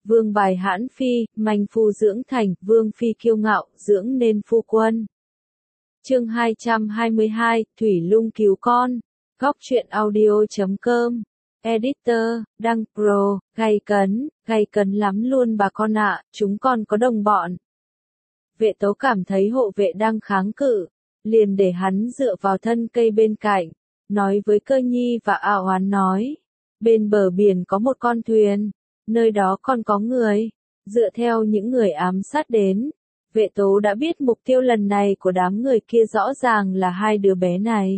Vương bài hãn phi, manh phu dưỡng thành, vương phi kiêu ngạo, dưỡng nên phu quân. Chương 222, Thủy Lung cứu con. Góc truyện audio.com. Editor, Đăng Pro, gay cấn lắm luôn bà con ạ, chúng con có đồng bọn. Vệ Tấu cảm thấy hộ vệ đang kháng cự, liền để hắn dựa vào thân cây bên cạnh, nói với Cơ Nhi và A Oán nói, bên bờ biển có một con thuyền, nơi đó còn có người. Dựa theo những người ám sát đến, Vệ Tố đã biết mục tiêu lần này của đám người kia rõ ràng là hai đứa bé này.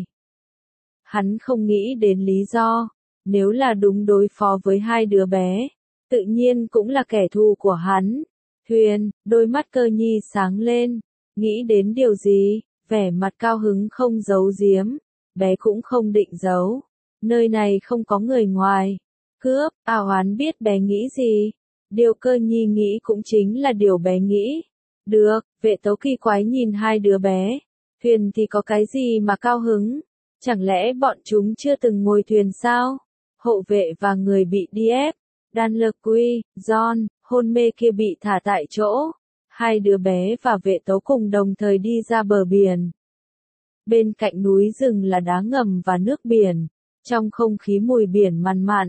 Hắn không nghĩ đến lý do, nếu là đúng đối phó với hai đứa bé, tự nhiên cũng là kẻ thù của hắn. Thuyền, đôi mắt Cơ Nhi sáng lên, nghĩ đến điều gì, vẻ mặt cao hứng không giấu giếm, bé cũng không định giấu. Nơi này không có người ngoài. Cướp, A Oán biết bé nghĩ gì. Điều Cơ Nhi nghĩ cũng chính là điều bé nghĩ. Được, Vệ Tấu kỳ quái nhìn hai đứa bé. Thuyền thì có cái gì mà cao hứng? Chẳng lẽ bọn chúng chưa từng ngồi thuyền sao? Hộ vệ và người bị đi ép. Dan Quy, John, hôn mê kia bị thả tại chỗ. Hai đứa bé và Vệ Tấu cùng đồng thời đi ra bờ biển. Bên cạnh núi rừng là đá ngầm và nước biển. Trong không khí mùi biển mặn mặn.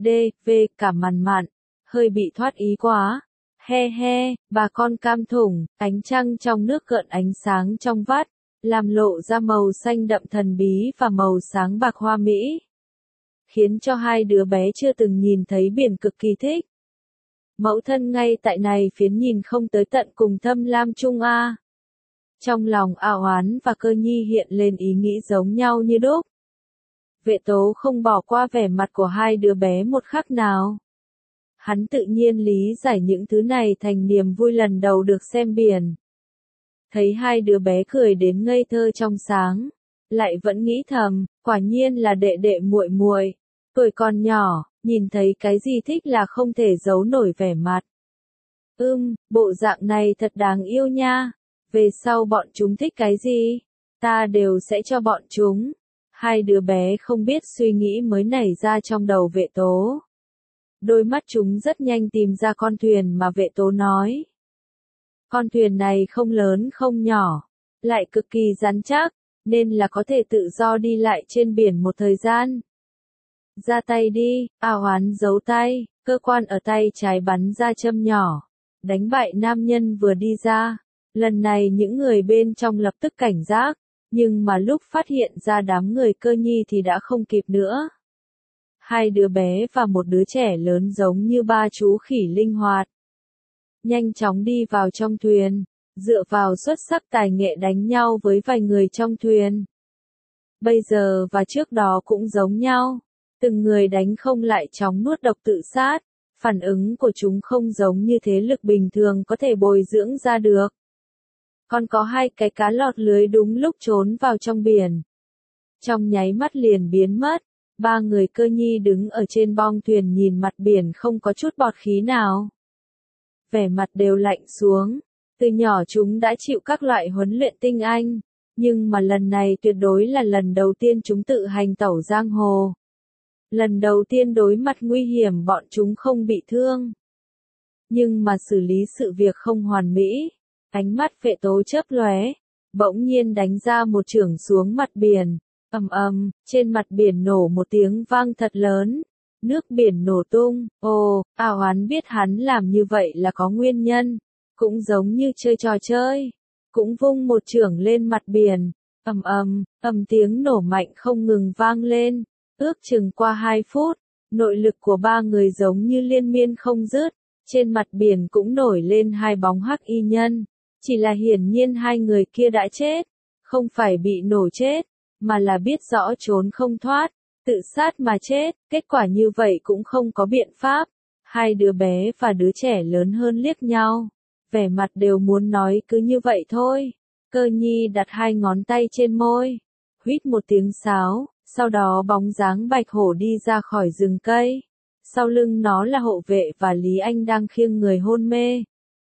Cả mặn mặn. Hơi bị thoát ý quá. He he, bà con cam thủng, ánh trăng trong nước gợn ánh sáng trong vắt, làm lộ ra màu xanh đậm thần bí và màu sáng bạc hoa mỹ. Khiến cho hai đứa bé chưa từng nhìn thấy biển cực kỳ thích. Mẫu thân ngay tại này phiến nhìn không tới tận cùng thâm lam chung a. Trong lòng A Oán và Cơ Nhi hiện lên ý nghĩ giống nhau như đúc. Vệ Tố không bỏ qua vẻ mặt của hai đứa bé một khắc nào. Hắn tự nhiên lý giải những thứ này thành niềm vui lần đầu được xem biển. Thấy hai đứa bé cười đến ngây thơ trong sáng, lại vẫn nghĩ thầm, quả nhiên là đệ đệ muội muội, tuổi còn nhỏ, nhìn thấy cái gì thích là không thể giấu nổi vẻ mặt. Bộ dạng này thật đáng yêu nha, về sau bọn chúng thích cái gì, ta đều sẽ cho bọn chúng. Hai đứa bé không biết suy nghĩ mới nảy ra trong đầu Vệ Tố. Đôi mắt chúng rất nhanh tìm ra con thuyền mà Vệ Tố nói. Con thuyền này không lớn không nhỏ, lại cực kỳ rắn chắc, nên là có thể tự do đi lại trên biển một thời gian. Ra tay đi, A Oán giấu tay, cơ quan ở tay trái bắn ra châm nhỏ, đánh bại nam nhân vừa đi ra. Lần này những người bên trong lập tức cảnh giác, nhưng mà lúc phát hiện ra đám người Cơ Nhi thì đã không kịp nữa. Hai đứa bé và một đứa trẻ lớn giống như ba chú khỉ linh hoạt. Nhanh chóng đi vào trong thuyền, dựa vào xuất sắc tài nghệ đánh nhau với vài người trong thuyền. Bây giờ và trước đó cũng giống nhau, từng người đánh không lại chóng nuốt độc tự sát, phản ứng của chúng không giống như thế lực bình thường có thể bồi dưỡng ra được. Còn có hai cái cá lọt lưới đúng lúc trốn vào trong biển. Trong nháy mắt liền biến mất. Ba người Cơ Nhi đứng ở trên bong thuyền nhìn mặt biển không có chút bọt khí nào. Vẻ mặt đều lạnh xuống. Từ nhỏ chúng đã chịu các loại huấn luyện tinh anh. Nhưng mà lần này tuyệt đối là lần đầu tiên chúng tự hành tẩu giang hồ. Lần đầu tiên đối mặt nguy hiểm bọn chúng không bị thương. Nhưng mà xử lý sự việc không hoàn mỹ. Ánh mắt Vệ Tố chớp lóe, bỗng nhiên đánh ra một chưởng xuống mặt biển. Trên mặt biển nổ một tiếng vang thật lớn, nước biển nổ tung. A Oán biết hắn làm như vậy là có nguyên nhân, cũng giống như chơi trò chơi, cũng vung một chưởng lên mặt biển. Tiếng nổ mạnh không ngừng vang lên, ước chừng qua 2 phút, nội lực của ba người giống như liên miên không dứt, trên mặt biển cũng nổi lên hai bóng hắc y nhân, chỉ là hiển nhiên hai người kia đã chết, không phải bị nổ chết, mà là biết rõ trốn không thoát, tự sát mà chết. Kết quả như vậy cũng không có biện pháp. Hai đứa bé và đứa trẻ lớn hơn liếc nhau, vẻ mặt đều muốn nói cứ như vậy thôi. Cơ Nhi đặt hai ngón tay trên môi, huýt một tiếng sáo, sau đó bóng dáng Bạch Hổ đi ra khỏi rừng cây. Sau lưng nó là hộ vệ và Lý Anh đang khiêng người hôn mê.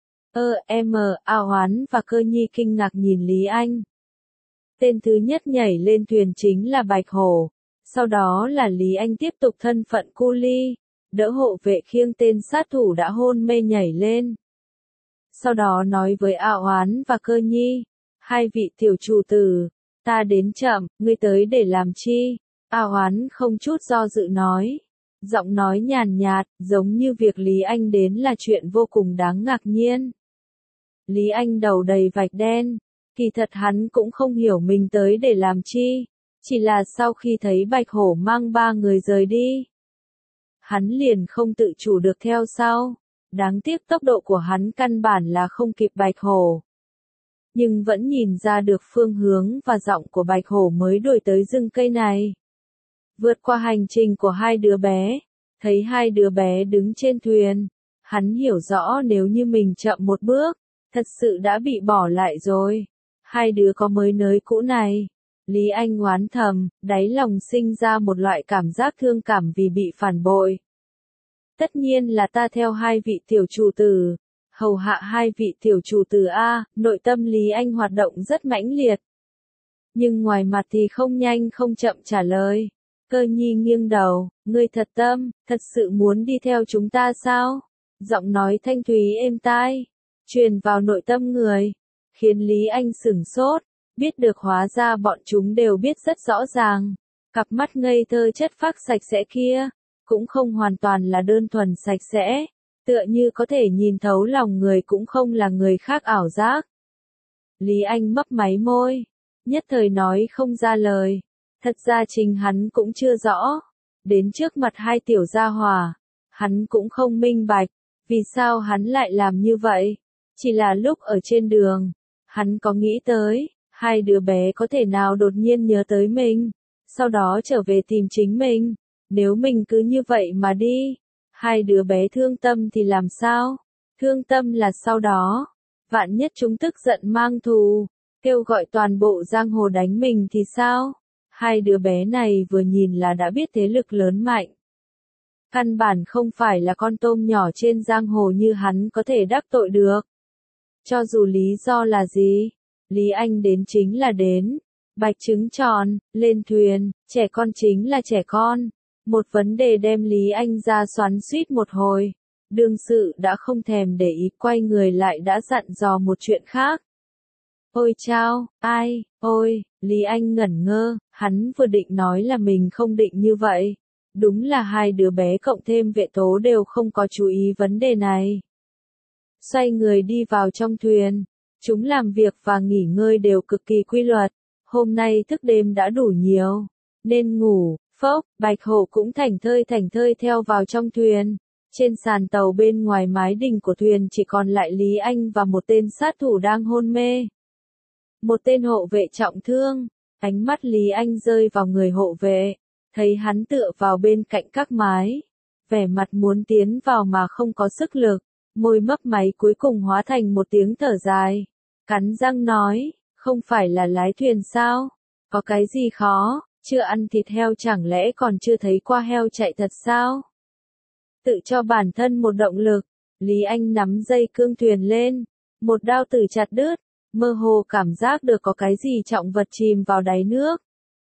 A Oán và Cơ Nhi kinh ngạc nhìn Lý Anh. Tên thứ nhất nhảy lên thuyền chính là Bạch Hổ, sau đó là Lý Anh tiếp tục thân phận cu ly, đỡ hộ vệ khiêng tên sát thủ đã hôn mê nhảy lên. Sau đó nói với A Oán và Cơ Nhi, hai vị tiểu chủ tử, ta đến chậm, ngươi tới để làm chi? A Oán không chút do dự nói. Giọng nói nhàn nhạt, giống như việc Lý Anh đến là chuyện vô cùng đáng ngạc nhiên. Lý Anh đầu đầy vạch đen, kỳ thật hắn cũng không hiểu mình tới để làm chi, chỉ là sau khi thấy Bạch Hổ mang 3 người rời đi, hắn liền không tự chủ được theo sau. Đáng tiếc tốc độ của hắn căn bản là không kịp Bạch Hổ. Nhưng vẫn nhìn ra được phương hướng và giọng của Bạch Hổ mới đuổi tới rừng cây này. Vượt qua hành trình của hai đứa bé, thấy hai đứa bé đứng trên thuyền, hắn hiểu rõ nếu như mình chậm một bước, thật sự đã bị bỏ lại rồi. Hai đứa có mới nới cũ này. Lý Anh oán thầm, đáy lòng sinh ra một loại cảm giác thương cảm vì bị phản bội. Tất nhiên là ta theo hai vị tiểu chủ tử, hầu hạ hai vị tiểu chủ tử A, nội tâm Lý Anh hoạt động rất mãnh liệt. Nhưng ngoài mặt thì không nhanh không chậm trả lời. Cơ Nhi nghiêng đầu, ngươi thật tâm, thật sự muốn đi theo chúng ta sao? Giọng nói thanh thúy êm tai, truyền vào nội tâm người, khiến Lý Anh sửng sốt, biết được hóa ra bọn chúng đều biết rất rõ ràng. Cặp mắt ngây thơ chất phác sạch sẽ kia, cũng không hoàn toàn là đơn thuần sạch sẽ, tựa như có thể nhìn thấu lòng người cũng không là người khác ảo giác. Lý Anh mấp máy môi, nhất thời nói không ra lời. Thật ra chính hắn cũng chưa rõ. Đến trước mặt hai tiểu gia hỏa, hắn cũng không minh bạch, vì sao hắn lại làm như vậy. Chỉ là lúc ở trên đường, hắn có nghĩ tới, hai đứa bé có thể nào đột nhiên nhớ tới mình, sau đó trở về tìm chính mình. Nếu mình cứ như vậy mà đi, hai đứa bé thương tâm thì làm sao? Thương tâm là sau đó, vạn nhất chúng tức giận mang thù, kêu gọi toàn bộ giang hồ đánh mình thì sao? Hai đứa bé này vừa nhìn là đã biết thế lực lớn mạnh. Căn bản không phải là con tôm nhỏ trên giang hồ như hắn có thể đắc tội được. Cho dù lý do là gì, Lý Anh đến chính là đến. Bạch trứng tròn, lên thuyền, trẻ con chính là trẻ con. Một vấn đề đem Lý Anh ra xoắn xuýt một hồi. Đương sự đã không thèm để ý, quay người lại đã dặn dò một chuyện khác. Ôi chao, ai, ôi, Lý Anh ngẩn ngơ, hắn vừa định nói là mình không định như vậy. Đúng là hai đứa bé cộng thêm vệ tố đều không có chú ý vấn đề này. Xoay người đi vào trong thuyền, chúng làm việc và nghỉ ngơi đều cực kỳ quy luật. Hôm nay thức đêm đã đủ nhiều, nên ngủ, phốc, Bạch Hổ cũng thảnh thơi theo vào trong thuyền. Trên sàn tàu bên ngoài mái đình của thuyền chỉ còn lại Lý Anh và một tên sát thủ đang hôn mê. Một tên hộ vệ trọng thương, ánh mắt Lý Anh rơi vào người hộ vệ, thấy hắn tựa vào bên cạnh các mái, vẻ mặt muốn tiến vào mà không có sức lực, môi mấp máy cuối cùng hóa thành một tiếng thở dài, cắn răng nói, không phải là lái thuyền sao, có cái gì khó, chưa ăn thịt heo chẳng lẽ còn chưa thấy qua heo chạy thật sao? Tự cho bản thân một động lực, Lý Anh nắm dây cương thuyền lên, một đao tử chặt đứt. Mơ hồ cảm giác được có cái gì trọng vật chìm vào đáy nước.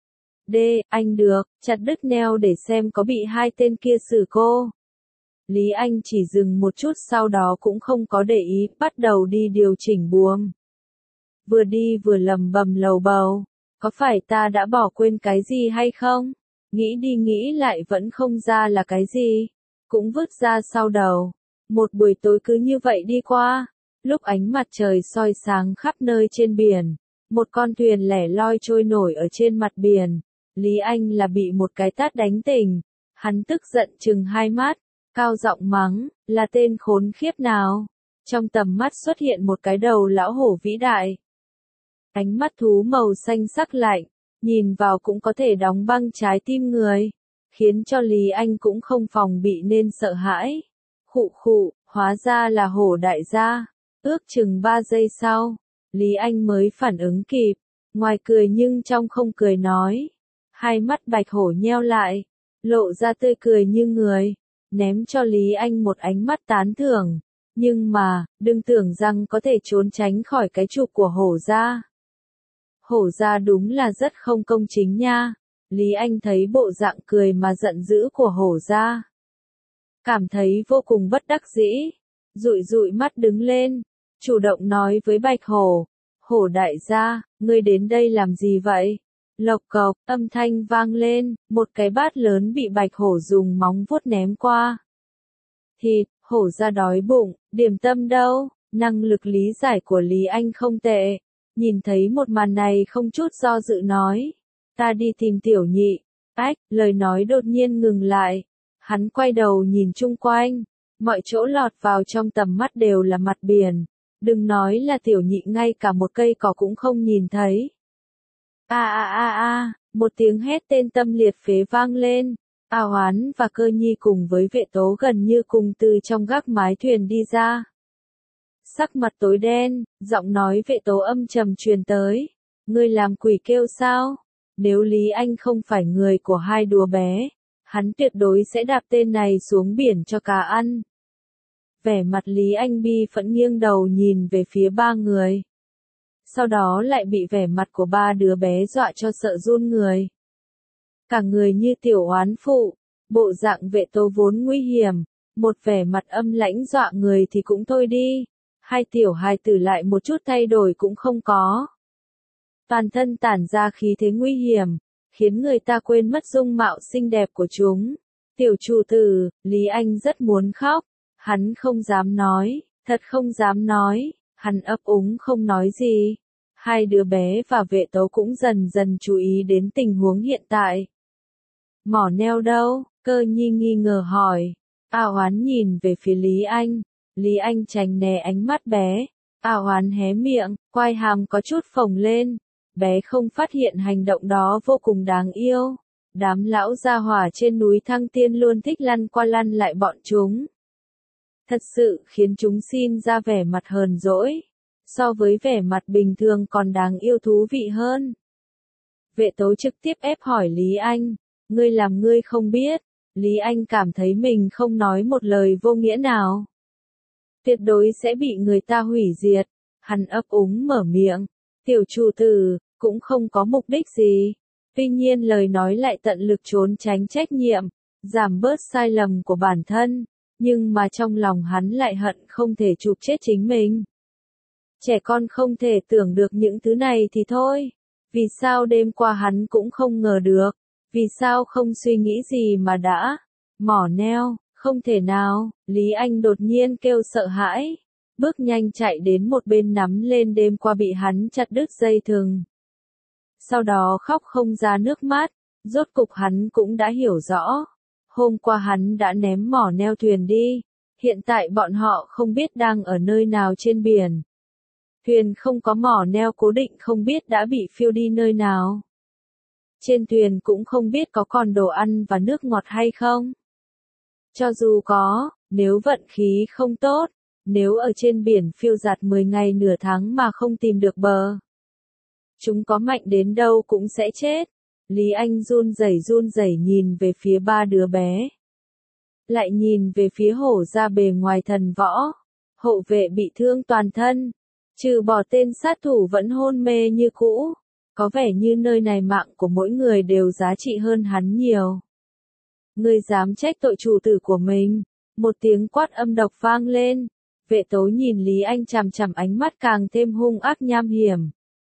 Anh được, chặt đứt neo để xem có bị hai tên kia xử cô. Lý Anh chỉ dừng một chút sau đó cũng không có để ý, bắt đầu đi điều chỉnh buồm. Vừa đi vừa lầm bầm lầu bầu, có phải ta đã bỏ quên cái gì hay không? Nghĩ đi nghĩ lại vẫn không ra là cái gì, cũng vứt ra sau đầu. Một buổi tối cứ như vậy đi qua. Lúc ánh mặt trời soi sáng khắp nơi trên biển, một con thuyền lẻ loi trôi nổi ở trên mặt biển. Lý Anh là bị một cái tát đánh tỉnh. Hắn tức giận trừng hai mắt, cao giọng mắng, là tên khốn khiếp nào. Trong tầm mắt xuất hiện một cái đầu lão hổ vĩ đại. Ánh mắt thú màu xanh sắc lạnh, nhìn vào cũng có thể đóng băng trái tim người, khiến cho Lý Anh cũng không phòng bị nên sợ hãi. Khụ khụ, hóa ra là hổ đại gia. Ước chừng 3 giây sau, Lý Anh mới phản ứng kịp, ngoài cười nhưng trong không cười nói. Hai mắt Bạch Hổ nheo lại, lộ ra tươi cười như người, ném cho Lý Anh một ánh mắt tán thưởng. Nhưng mà, đừng tưởng rằng có thể trốn tránh khỏi cái chụp của hổ gia. Hổ gia đúng là rất không công chính nha. Lý Anh thấy bộ dạng cười mà giận dữ của hổ gia. cảm thấy vô cùng bất đắc dĩ, dụi dụi mắt đứng lên, chủ động nói với Bạch Hổ, Hổ đại gia, ngươi đến đây làm gì vậy? Lộc cộc, âm thanh vang lên, một cái bát lớn bị Bạch Hổ dùng móng vuốt ném qua. Thịt, hổ ra đói bụng, điểm tâm đâu? Năng lực lý giải của Lý Anh không tệ. Nhìn thấy một màn này không chút do dự nói. Ta đi tìm tiểu nhị. Ách, lời nói đột nhiên ngừng lại. Hắn quay đầu nhìn chung quanh. Mọi chỗ lọt vào trong tầm mắt đều là mặt biển. Đừng nói là tiểu nhị, ngay cả một cây cỏ cũng không nhìn thấy. Một tiếng hét tên tâm liệt phế vang lên. A Hoán và Cơ Nhi cùng với Vệ Tố gần như cùng từ trong gác mái thuyền đi ra. Sắc mặt tối đen, giọng nói Vệ Tố âm trầm truyền tới. Ngươi làm quỷ kêu sao? Nếu Lý Anh không phải người của hai đứa bé, hắn tuyệt đối sẽ đạp tên này xuống biển cho cá ăn. Vẻ mặt Lý Anh bi phẫn nghiêng đầu nhìn về phía ba người. Sau đó lại bị vẻ mặt của ba đứa bé dọa cho sợ run người. Cả người như tiểu oán phụ, bộ dạng Vệ Tố vốn nguy hiểm, một vẻ mặt âm lãnh dọa người thì cũng thôi đi, hai tiểu hài tử lại một chút thay đổi cũng không có. Toàn thân tản ra khí thế nguy hiểm, khiến người ta quên mất dung mạo xinh đẹp của chúng. Tiểu chủ tử, Lý Anh rất muốn khóc, hắn không dám nói, thật không dám nói, hắn ấp úng không nói gì. Hai đứa bé và Vệ Tố cũng dần dần chú ý đến tình huống hiện tại. Mỏ neo đâu? Cơ Nhi nghi ngờ hỏi. A Hoán nhìn về phía Lý Anh. Lý Anh tránh né ánh mắt bé. A Hoán hé miệng, quai hàm có chút phồng lên. Bé không phát hiện hành động đó vô cùng đáng yêu. Đám lão gia hỏa trên núi Thăng Tiên luôn thích lăn qua lăn lại bọn chúng. Thật sự khiến chúng sinh ra vẻ mặt hờn dỗi. So với vẻ mặt bình thường còn đáng yêu thú vị hơn. Vệ Tố trực tiếp ép hỏi Lý Anh. Ngươi làm ngươi không biết. Lý Anh cảm thấy mình không nói một lời vô nghĩa nào. Tuyệt đối sẽ bị người ta hủy diệt. Hắn ấp úng mở miệng. Tiểu chủ tử, cũng không có mục đích gì. Tuy nhiên lời nói lại tận lực trốn tránh trách nhiệm, giảm bớt sai lầm của bản thân. Nhưng mà trong lòng hắn lại hận không thể chụp chết chính mình. Trẻ con không thể tưởng được những thứ này thì thôi. Vì sao đêm qua hắn cũng không ngờ được? Vì sao không suy nghĩ gì mà đã? Mỏ neo, không thể nào. Lý Anh đột nhiên kêu sợ hãi. Bước nhanh chạy đến một bên nắm lên đêm qua bị hắn chặt đứt dây thừng. Sau đó khóc không ra nước mắt. Rốt cục hắn cũng đã hiểu rõ. Hôm qua hắn đã ném mỏ neo thuyền đi. Hiện tại bọn họ không biết đang ở nơi nào trên biển. Thuyền không có mỏ neo cố định, không biết đã bị phiêu đi nơi nào. Trên thuyền cũng không biết có còn đồ ăn và nước ngọt hay không. Cho dù có, nếu vận khí không tốt, nếu ở trên biển phiêu dạt 10 ngày nửa tháng mà không tìm được bờ, chúng có mạnh đến đâu cũng sẽ chết. Lý Anh run rẩy nhìn về phía ba đứa bé. Lại nhìn về phía hổ ra bề ngoài thần võ. Hộ vệ bị thương toàn thân. Trừ bỏ tên sát thủ vẫn hôn mê như cũ. Có vẻ như nơi này mạng của mỗi người đều giá trị hơn hắn nhiều. Ngươi dám trách tội chủ tử của mình. Một tiếng quát âm độc vang lên. Vệ Tố nhìn Lý Anh chằm chằm, ánh mắt càng thêm hung ác nham hiểm.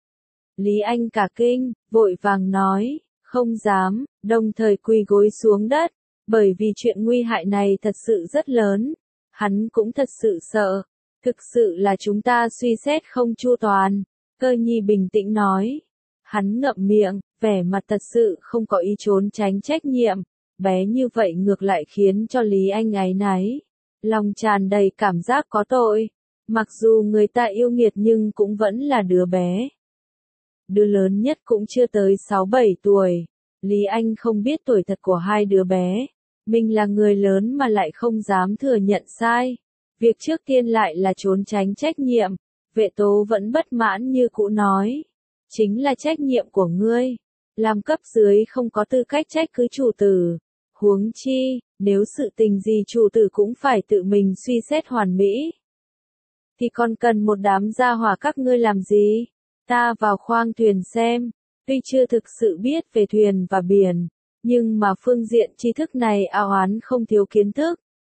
Lý Anh cả kinh, vội vàng nói, không dám, đồng thời quỳ gối xuống đất. Bởi vì chuyện nguy hại này thật sự rất lớn. Hắn cũng thật sự sợ. Thực sự là chúng ta suy xét không chu toàn. Cơ Nhi bình tĩnh nói. Hắn ngậm miệng, vẻ mặt thật sự không có ý trốn tránh trách nhiệm. Bé như vậy ngược lại khiến cho Lý Anh áy náy. Lòng tràn đầy cảm giác có tội. Mặc dù người ta yêu nghiệt nhưng cũng vẫn là đứa bé. Đứa lớn nhất cũng chưa tới 6-7 tuổi. Lý Anh không biết tuổi thật của hai đứa bé. Mình là người lớn mà lại không dám thừa nhận sai. Việc trước tiên lại là trốn tránh trách nhiệm. Vệ Tố vẫn bất mãn như cũ nói. Chính là trách nhiệm của ngươi. Làm cấp dưới không có tư cách trách cứ chủ tử. Huống chi, nếu sự tình gì chủ tử cũng phải tự mình suy xét hoàn mỹ. Thì còn cần một đám gia hỏa các ngươi làm gì? Ta vào khoang thuyền xem. Tuy chưa thực sự biết về thuyền và biển. Nhưng mà phương diện tri thức này A Hoán không thiếu kiến thức.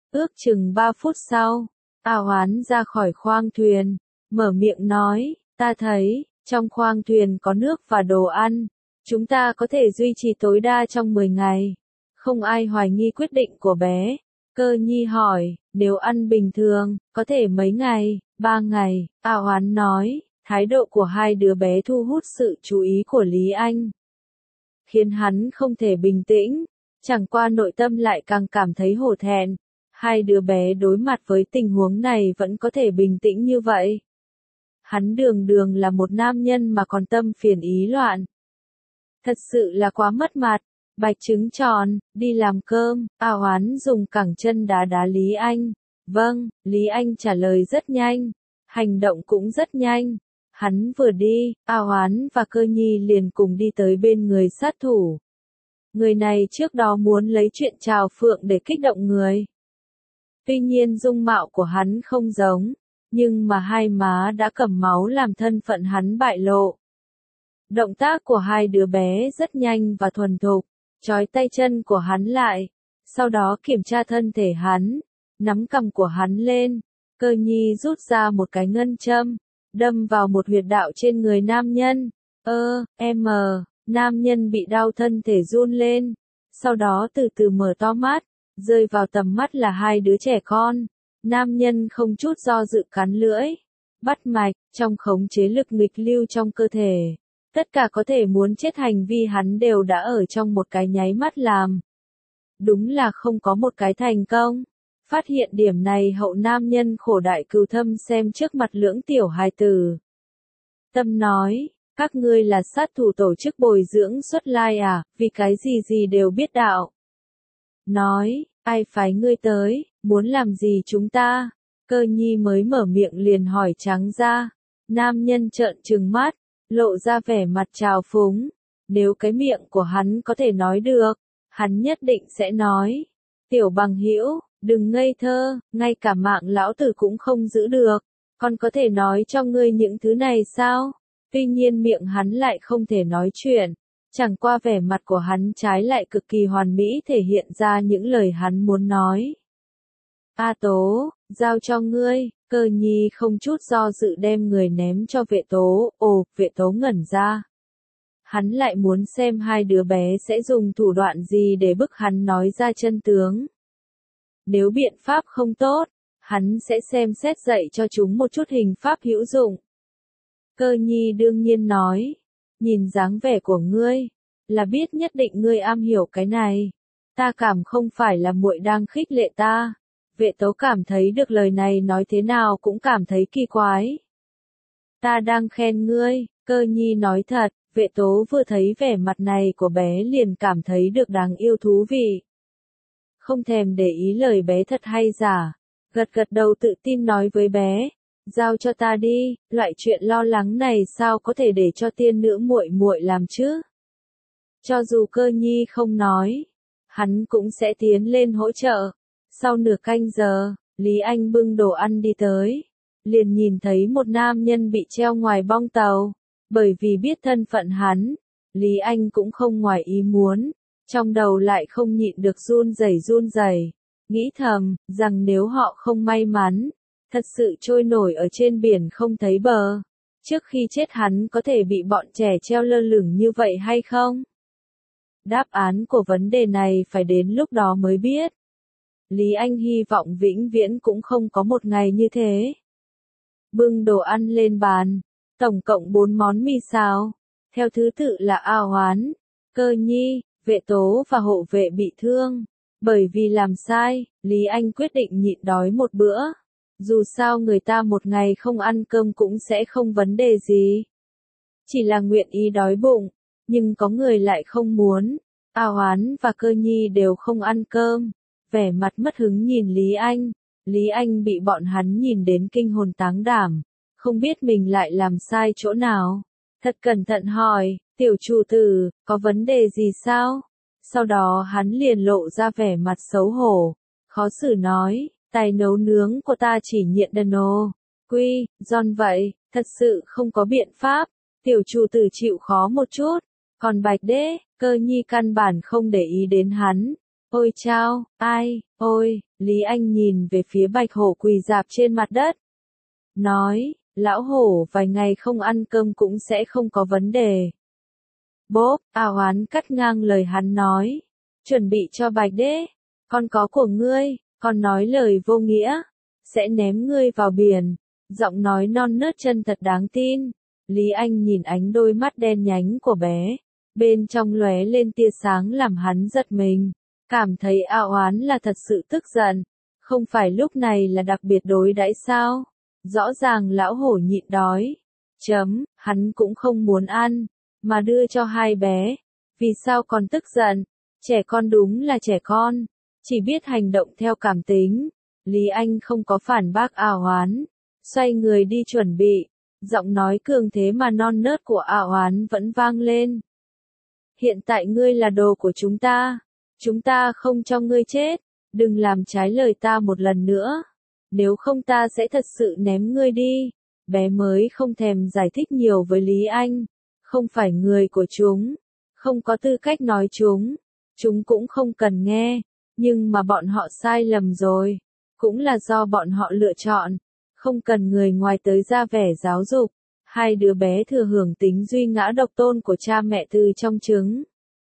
Ước chừng 3 phút sau, A Hoán ra khỏi khoang thuyền, mở miệng nói, ta thấy, trong khoang thuyền có nước và đồ ăn, chúng ta có thể duy trì tối đa trong 10 ngày. Không ai hoài nghi quyết định của bé. Cơ Nhi hỏi, nếu ăn bình thường, có thể mấy ngày, 3 ngày, A Hoán nói, thái độ của hai đứa bé thu hút sự chú ý của Lý Anh, khiến hắn không thể bình tĩnh, chẳng qua nội tâm lại càng cảm thấy hổ thẹn. Hai đứa bé đối mặt với tình huống này vẫn có thể bình tĩnh như vậy. Hắn đường đường là một nam nhân mà còn tâm phiền ý loạn. Thật sự là quá mất mặt. Bạch trứng tròn, đi làm cơm, A Hoán dùng cẳng chân đá đá Lý Anh. Vâng, Lý Anh trả lời rất nhanh, hành động cũng rất nhanh. Hắn vừa đi, A Hoán và Cơ Nhi liền cùng đi tới bên người sát thủ. Người này trước đó muốn lấy chuyện Trào Phượng để kích động người. Tuy nhiên dung mạo của hắn không giống, nhưng mà hai má đã cầm máu làm thân phận hắn bại lộ. Động tác của hai đứa bé rất nhanh và thuần thục, trói tay chân của hắn lại, sau đó kiểm tra thân thể hắn, nắm cằm của hắn lên. Cơ Nhi rút ra một cái ngân châm, đâm vào một huyệt đạo trên người nam nhân. Nam nhân bị đau thân thể run lên, sau đó từ từ mở to mắt, rơi vào tầm mắt là hai đứa trẻ con. Nam nhân không chút do dự cắn lưỡi, bắt mạch, trong khống chế lực nghịch lưu trong cơ thể. Tất cả có thể muốn chết hành vi hắn đều đã ở trong một cái nháy mắt làm. Đúng là không có một cái thành công. Phát hiện điểm này hậu nam nhân khổ đại cừu thâm xem trước mặt lưỡng tiểu hài tử. Tâm nói, các ngươi là sát thủ tổ chức bồi dưỡng xuất lai à, vì cái gì đều biết đạo. Nói, ai phái ngươi tới, muốn làm gì chúng ta? Cơ Nhi mới mở miệng liền hỏi trắng ra. Nam nhân trợn trừng mắt, lộ ra vẻ mặt trào phúng. Nếu cái miệng của hắn có thể nói được, hắn nhất định sẽ nói. Tiểu bằng hữu, đừng ngây thơ, ngay cả mạng lão tử cũng không giữ được. Còn có thể nói cho ngươi những thứ này sao? Tuy nhiên miệng hắn lại không thể nói chuyện. Chẳng qua vẻ mặt của hắn trái lại cực kỳ hoàn mỹ thể hiện ra những lời hắn muốn nói. A Tố, giao cho ngươi. Cơ Nhi không chút do dự đem người ném cho Vệ Tố. Ồ, Vệ Tố ngẩn ra. Hắn lại muốn xem hai đứa bé sẽ dùng thủ đoạn gì để bức hắn nói ra chân tướng. Nếu biện pháp không tốt, hắn sẽ xem xét dạy cho chúng một chút hình pháp hữu dụng. Cơ Nhi đương nhiên nói, nhìn dáng vẻ của ngươi, là biết nhất định ngươi am hiểu cái này. Ta cảm không phải là muội đang khích lệ ta. Vệ Tố cảm thấy được lời này nói thế nào cũng cảm thấy kỳ quái. Ta đang khen ngươi, Cơ Nhi nói thật. Vệ Tố vừa thấy vẻ mặt này của bé liền cảm thấy được đáng yêu thú vị. Không thèm để ý lời bé thật hay giả, gật gật đầu tự tin nói với bé, giao cho ta đi, loại chuyện lo lắng này sao có thể để cho tiên nữ muội muội làm chứ? Cho dù Cơ Nhi không nói, hắn cũng sẽ tiến lên hỗ trợ. Sau nửa canh giờ, Lý Anh bưng đồ ăn đi tới, liền nhìn thấy một nam nhân bị treo ngoài bong tàu. Bởi vì biết thân phận hắn, Lý Anh cũng không ngoài ý muốn, trong đầu lại không nhịn được run rẩy, nghĩ thầm, rằng nếu họ không may mắn, thật sự trôi nổi ở trên biển không thấy bờ, trước khi chết hắn có thể bị bọn trẻ treo lơ lửng như vậy hay không? Đáp án của vấn đề này phải đến lúc đó mới biết. Lý Anh hy vọng vĩnh viễn cũng không có một ngày như thế. Bưng đồ ăn lên bàn. Tổng cộng 4 món mì xào, theo thứ tự là A Hoán, Cơ Nhi, Vệ Tố và hộ vệ bị thương. Bởi vì làm sai, Lý Anh quyết định nhịn đói một bữa. Dù sao người ta một ngày không ăn cơm cũng sẽ không vấn đề gì. Chỉ là nguyện ý đói bụng, nhưng có người lại không muốn. A Hoán và Cơ Nhi đều không ăn cơm, vẻ mặt mất hứng nhìn Lý Anh. Lý Anh bị bọn hắn nhìn đến kinh hồn táng đảm. Không biết mình lại làm sai chỗ nào. Thật cẩn thận hỏi, tiểu chủ tử, có vấn đề gì sao? Sau đó hắn liền lộ ra vẻ mặt xấu hổ, khó xử nói, tài nấu nướng của ta chỉ nhiện đần ô. Quy, giòn vậy, thật sự không có biện pháp, tiểu chủ tử chịu khó một chút. Còn Bạch Đế, Cơ Nhi căn bản không để ý đến hắn. Ôi chao, ai, Ôi, Lý Anh nhìn về phía Bạch Hổ quỳ rạp trên mặt đất. Nói, lão hổ vài ngày không ăn cơm cũng sẽ không có vấn đề. Bốp, A Hoán cắt ngang lời hắn nói. Chuẩn bị cho Bạch đế, con có của ngươi, con nói lời vô nghĩa, sẽ ném ngươi vào biển. Giọng nói non nớt chân thật đáng tin. Lý Anh nhìn ánh đôi mắt đen nhánh của bé, bên trong lóe lên tia sáng làm hắn giật mình, cảm thấy A Hoán là thật sự tức giận, không phải lúc này là đặc biệt đối đãi sao? Rõ ràng lão hổ nhịn đói. Hắn cũng không muốn ăn, mà đưa cho hai bé. Vì sao còn tức giận? Trẻ con đúng là trẻ con, chỉ biết hành động theo cảm tính. Lý Anh không có phản bác A Hoán, xoay người đi chuẩn bị. Giọng nói cường thế mà non nớt của A Hoán vẫn vang lên. Hiện tại ngươi là đồ của chúng ta không cho ngươi chết, đừng làm trái lời ta một lần nữa, nếu không ta sẽ thật sự ném ngươi đi. Bé mới không thèm giải thích nhiều với Lý Anh, không phải người của chúng, không có tư cách nói chúng cũng không cần nghe, nhưng mà bọn họ sai lầm rồi, cũng là do bọn họ lựa chọn. Không cần người ngoài tới ra vẻ giáo dục, hai đứa bé thừa hưởng tính duy ngã độc tôn của cha mẹ từ trong trứng.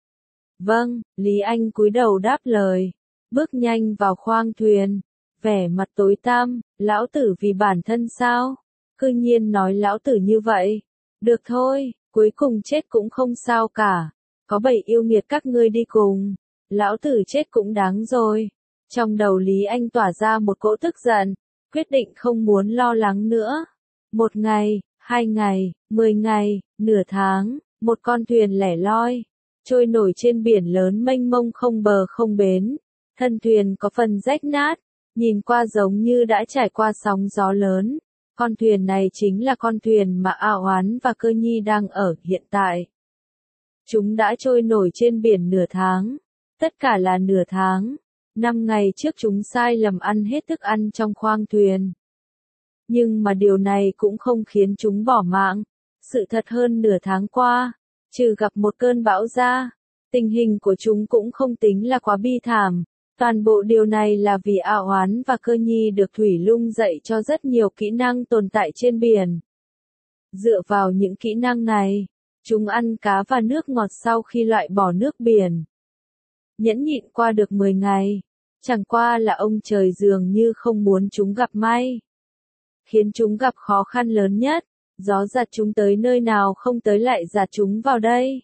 Vâng, Lý Anh cúi đầu đáp lời, bước nhanh vào khoang thuyền, vẻ mặt tối tăm, lão tử vì bản thân sao? Cư nhiên nói lão tử như vậy. Được thôi, cuối cùng chết cũng không sao cả, có bầy yêu nghiệt các ngươi đi cùng, lão tử chết cũng đáng rồi. Trong đầu Lý Anh tỏa ra một cỗ tức giận, quyết định không muốn lo lắng nữa. 1 ngày, 2 ngày, 10 ngày, nửa tháng, một con thuyền lẻ loi, trôi nổi trên biển lớn mênh mông không bờ không bến. Thân thuyền có phần rách nát, nhìn qua giống như đã trải qua sóng gió lớn. Con thuyền này chính là con thuyền mà A Hoán và Cơ Nhi đang ở hiện tại. Chúng đã trôi nổi trên biển nửa tháng, tất cả là nửa tháng. 5 ngày trước chúng sai lầm ăn hết thức ăn trong khoang thuyền. Nhưng mà điều này cũng không khiến chúng bỏ mạng. Sự thật hơn nửa tháng qua, trừ gặp một cơn bão ra, tình hình của chúng cũng không tính là quá bi thảm. Toàn bộ điều này là vì A Hoán và Cơ Nhi được Thủy Lung dạy cho rất nhiều kỹ năng tồn tại trên biển. Dựa vào những kỹ năng này, chúng ăn cá và nước ngọt sau khi loại bỏ nước biển. Nhẫn nhịn qua được 10 ngày, chẳng qua là ông trời dường như không muốn chúng gặp may. Khiến chúng gặp khó khăn lớn nhất, gió giật chúng tới nơi nào không tới lại giạt chúng vào đây.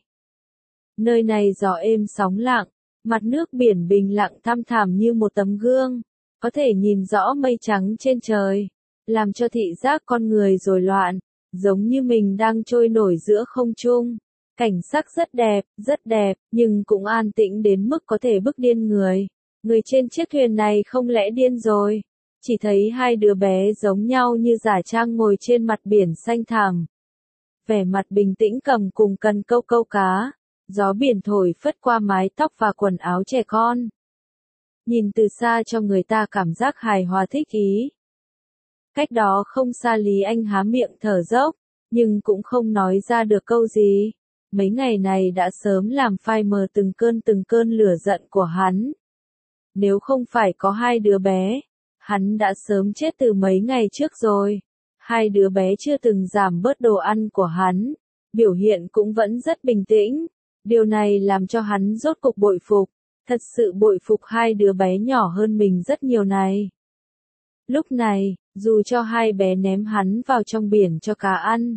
Nơi này gió êm sóng lặng, mặt nước biển bình lặng thăm thẳm như một tấm gương, có thể nhìn rõ mây trắng trên trời, làm cho thị giác con người rối loạn, giống như mình đang trôi nổi giữa không trung. Cảnh sắc rất đẹp, nhưng cũng an tĩnh đến mức có thể bức điên người. Người trên chiếc thuyền này không lẽ điên rồi? Chỉ thấy hai đứa bé giống nhau như giả trang ngồi trên mặt biển xanh thẳm. Vẻ mặt bình tĩnh cầm cùng cần câu cá. Gió biển thổi phất qua mái tóc và quần áo trẻ con. Nhìn từ xa cho người ta cảm giác hài hòa thích ý. Cách đó không xa Lý Anh há miệng thở dốc, nhưng cũng không nói ra được câu gì. Mấy ngày này đã sớm làm phai mờ từng cơn lửa giận của hắn. Nếu không phải có hai đứa bé, hắn đã sớm chết từ mấy ngày trước rồi. Hai đứa bé chưa từng giảm bớt đồ ăn của hắn, biểu hiện cũng vẫn rất bình tĩnh. Điều này làm cho hắn rốt cục bội phục, thật sự bội phục hai đứa bé nhỏ hơn mình rất nhiều này. Lúc này, dù cho hai bé ném hắn vào trong biển cho cá ăn,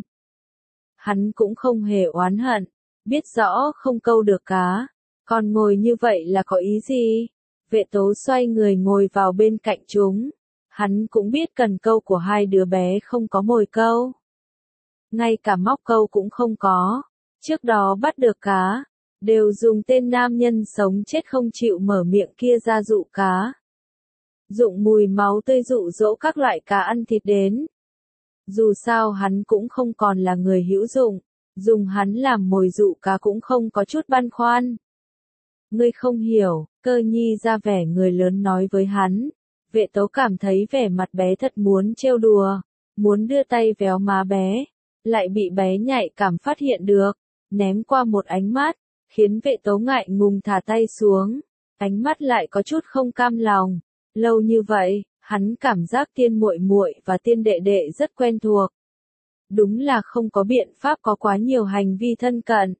hắn cũng không hề oán hận, biết rõ không câu được cá, còn ngồi như vậy là có ý gì? Vệ tố xoay người ngồi vào bên cạnh chúng, hắn cũng biết cần câu của hai đứa bé không có mồi câu. Ngay cả móc câu cũng không có, trước đó bắt được cá, đều dùng tên nam nhân sống chết không chịu mở miệng kia ra dụ cá. Dụng mùi máu tươi dụ dỗ các loại cá ăn thịt đến. Dù sao hắn cũng không còn là người hữu dụng, dùng hắn làm mồi dụ cá cũng không có chút băn khoăn. Ngươi không hiểu, Cơ Nhi ra vẻ người lớn nói với hắn. Vệ tố cảm thấy vẻ mặt bé thật muốn trêu đùa, muốn đưa tay véo má bé, lại bị bé nhạy cảm phát hiện được, ném qua một ánh mắt, khiến vệ tố ngại ngùng thả tay xuống, ánh mắt lại có chút không cam lòng. Lâu như vậy, hắn cảm giác Tiên muội muội và Tiên đệ đệ rất quen thuộc. Đúng là không có biện pháp có quá nhiều hành vi thân cận.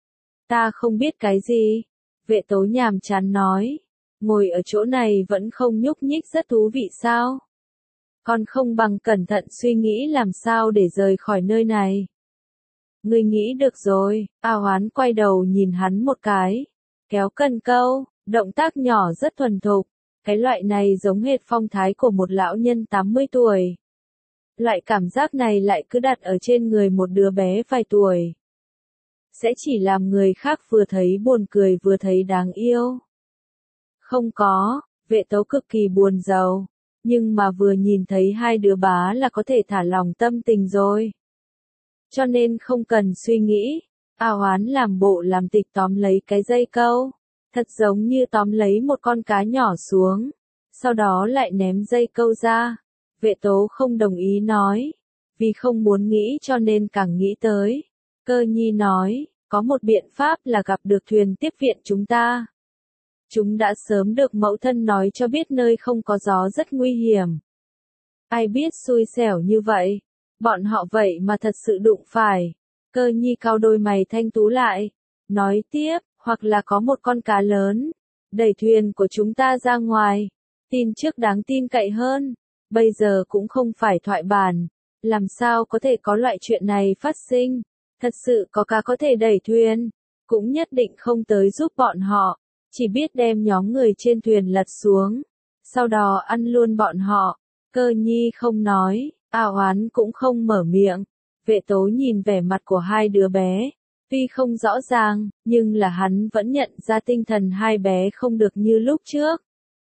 Ta không biết cái gì. Vệ tố nhàm chán nói. Ngồi ở chỗ này vẫn không nhúc nhích rất thú vị sao? Còn không bằng cẩn thận suy nghĩ làm sao để rời khỏi nơi này. Ngươi nghĩ được rồi, A Hoán quay đầu nhìn hắn một cái. Kéo cần câu, động tác nhỏ rất thuần thục. Cái loại này giống hệt phong thái của một lão nhân 80 tuổi. Loại cảm giác này lại cứ đặt ở trên người một đứa bé vài tuổi. Sẽ chỉ làm người khác vừa thấy buồn cười vừa thấy đáng yêu. Không có, vệ tấu cực kỳ buồn rầu. Nhưng mà vừa nhìn thấy hai đứa bá là có thể thả lòng tâm tình rồi. Cho nên không cần suy nghĩ. A Hoán làm bộ làm tịch tóm lấy cái dây câu. Thật giống như tóm lấy một con cá nhỏ xuống. Sau đó lại ném dây câu ra. Vệ tố không đồng ý nói. Vì không muốn nghĩ cho nên càng nghĩ tới. Cơ nhi nói, có một biện pháp là gặp được thuyền tiếp viện chúng ta. Chúng đã sớm được mẫu thân nói cho biết nơi không có gió rất nguy hiểm. Ai biết xui xẻo như vậy. Bọn họ vậy mà thật sự đụng phải. Cơ nhi cau đôi mày thanh tú lại. Nói tiếp, hoặc là có một con cá lớn. Đẩy thuyền của chúng ta ra ngoài. Tin trước đáng tin cậy hơn. Bây giờ cũng không phải thoại bản. Làm sao có thể có loại chuyện này phát sinh. Thật sự có cá có thể đẩy thuyền. Cũng nhất định không tới giúp bọn họ. Chỉ biết đem nhóm người trên thuyền lật xuống. Sau đó ăn luôn bọn họ. Cơ nhi không nói. A Hoán cũng không mở miệng. Vệ tố nhìn vẻ mặt của hai đứa bé. Tuy không rõ ràng, nhưng là hắn vẫn nhận ra tinh thần hai bé không được như lúc trước.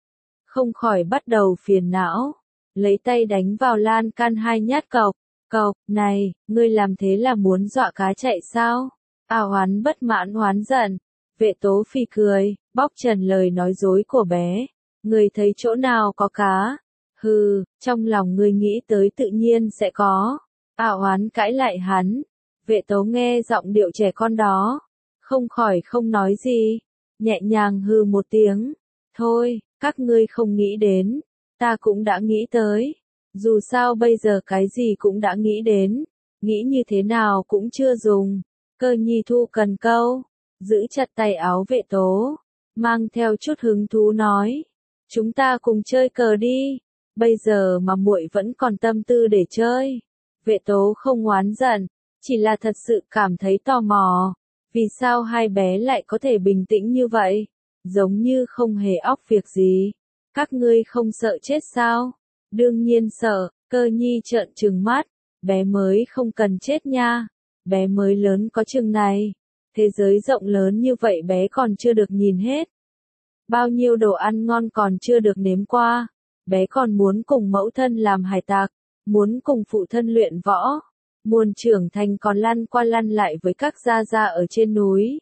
Không khỏi bắt đầu phiền não. Lấy tay đánh vào lan can hai nhát cộc. Cộc, này, ngươi làm thế là muốn dọa cá chạy sao? A Hoán bất mãn hoán giận. Vệ tố phi cười, bóc trần lời nói dối của bé. Ngươi thấy chỗ nào có cá? Hừ, trong lòng ngươi nghĩ tới tự nhiên sẽ có. A Hoán cãi lại hắn. Vệ tố nghe giọng điệu trẻ con đó. Không khỏi không nói gì. Nhẹ nhàng hừ một tiếng. Thôi, các ngươi không nghĩ đến. Ta cũng đã nghĩ tới. Dù sao bây giờ cái gì cũng đã nghĩ đến. Nghĩ như thế nào cũng chưa dùng. Cơ nhi thu cần câu. Giữ chặt tay áo vệ tố. Mang theo chút hứng thú nói. Chúng ta cùng chơi cờ đi. Bây giờ mà muội vẫn còn tâm tư để chơi. Vệ tố không oán giận. Chỉ là thật sự cảm thấy tò mò. Vì sao hai bé lại có thể bình tĩnh như vậy? Giống như không hề óc việc gì. Các ngươi không sợ chết sao? Đương nhiên sợ. Cơ nhi trợn trừng mắt. Bé mới không cần chết nha. Bé mới lớn có chừng này. Thế giới rộng lớn như vậy bé còn chưa được nhìn hết. Bao nhiêu đồ ăn ngon còn chưa được nếm qua. Bé còn muốn cùng mẫu thân làm hải tặc. Muốn cùng phụ thân luyện võ. Muốn trưởng thành còn lăn qua lăn lại với các gia gia ở trên núi.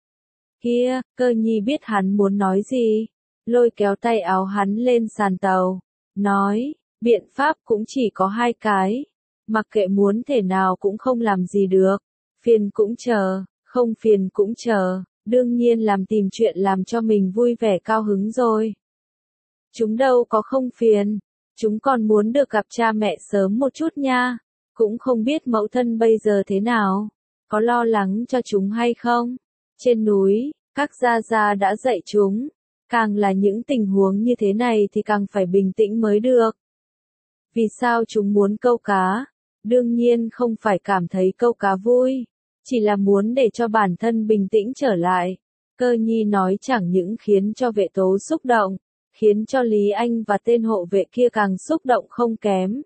Kia, cơ nhi biết hắn muốn nói gì. Lôi kéo tay áo hắn lên sàn tàu. Nói, biện pháp cũng chỉ có hai cái. Mặc kệ muốn thể nào cũng không làm gì được. Phiền cũng chờ, không phiền cũng chờ. Đương nhiên làm tìm chuyện làm cho mình vui vẻ cao hứng rồi. Chúng đâu có không phiền. Chúng còn muốn được gặp cha mẹ sớm một chút nha. Cũng không biết mẫu thân bây giờ thế nào. Có lo lắng cho chúng hay không? Trên núi, các gia gia đã dạy chúng. Càng là những tình huống như thế này thì càng phải bình tĩnh mới được. Vì sao chúng muốn câu cá? Đương nhiên không phải cảm thấy câu cá vui. Chỉ là muốn để cho bản thân bình tĩnh trở lại. Cơ nhi nói chẳng những khiến cho vệ tố xúc động. Khiến cho Lý Anh và tên hộ vệ kia càng xúc động không kém.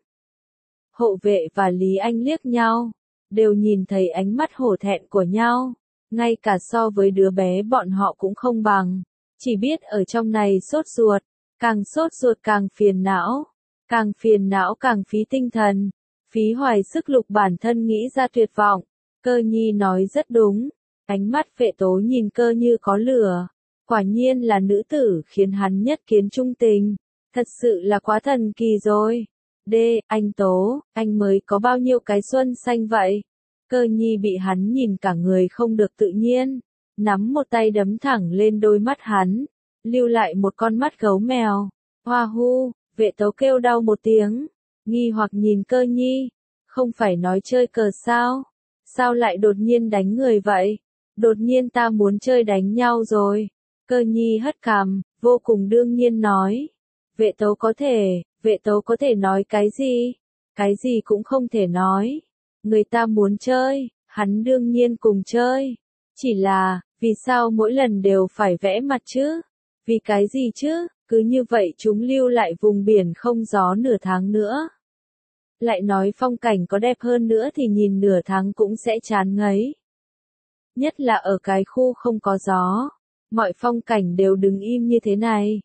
Hộ vệ và Lý Anh liếc nhau. Đều nhìn thấy ánh mắt hổ thẹn của nhau. Ngay cả so với đứa bé bọn họ cũng không bằng. Chỉ biết ở trong này sốt ruột. Càng sốt ruột càng phiền não. Càng phiền não càng phí tinh thần. Phí hoài sức lục bản thân nghĩ ra tuyệt vọng. Cơ nhi nói rất đúng. Ánh mắt vệ tố nhìn cơ như có lửa. Quả nhiên là nữ tử khiến hắn nhất kiến trung tình. Thật sự là quá thần kỳ rồi. Anh Tố, anh mới có bao nhiêu cái xuân xanh vậy? Cơ nhi bị hắn nhìn cả người không được tự nhiên. Nắm một tay đấm thẳng lên đôi mắt hắn. Lưu lại một con mắt gấu mèo. Hoa hu, vệ tấu kêu đau một tiếng, nghi hoặc nhìn Cơ Nhi, không phải nói chơi cờ sao? Sao lại đột nhiên đánh người vậy? Đột nhiên ta muốn chơi đánh nhau rồi. Cơ Nhi hất cằm, vô cùng đương nhiên nói. Vệ tấu có thể nói cái gì? Cái gì cũng không thể nói. Người ta muốn chơi, hắn đương nhiên cùng chơi. Chỉ là, vì sao mỗi lần đều phải vẽ mặt chứ? Vì cái gì chứ? Cứ như vậy chúng lưu lại vùng biển không gió nửa tháng nữa. Lại nói phong cảnh có đẹp hơn nữa thì nhìn nửa tháng cũng sẽ chán ngấy. Nhất là ở cái khu không có gió. Mọi phong cảnh đều đứng im như thế này.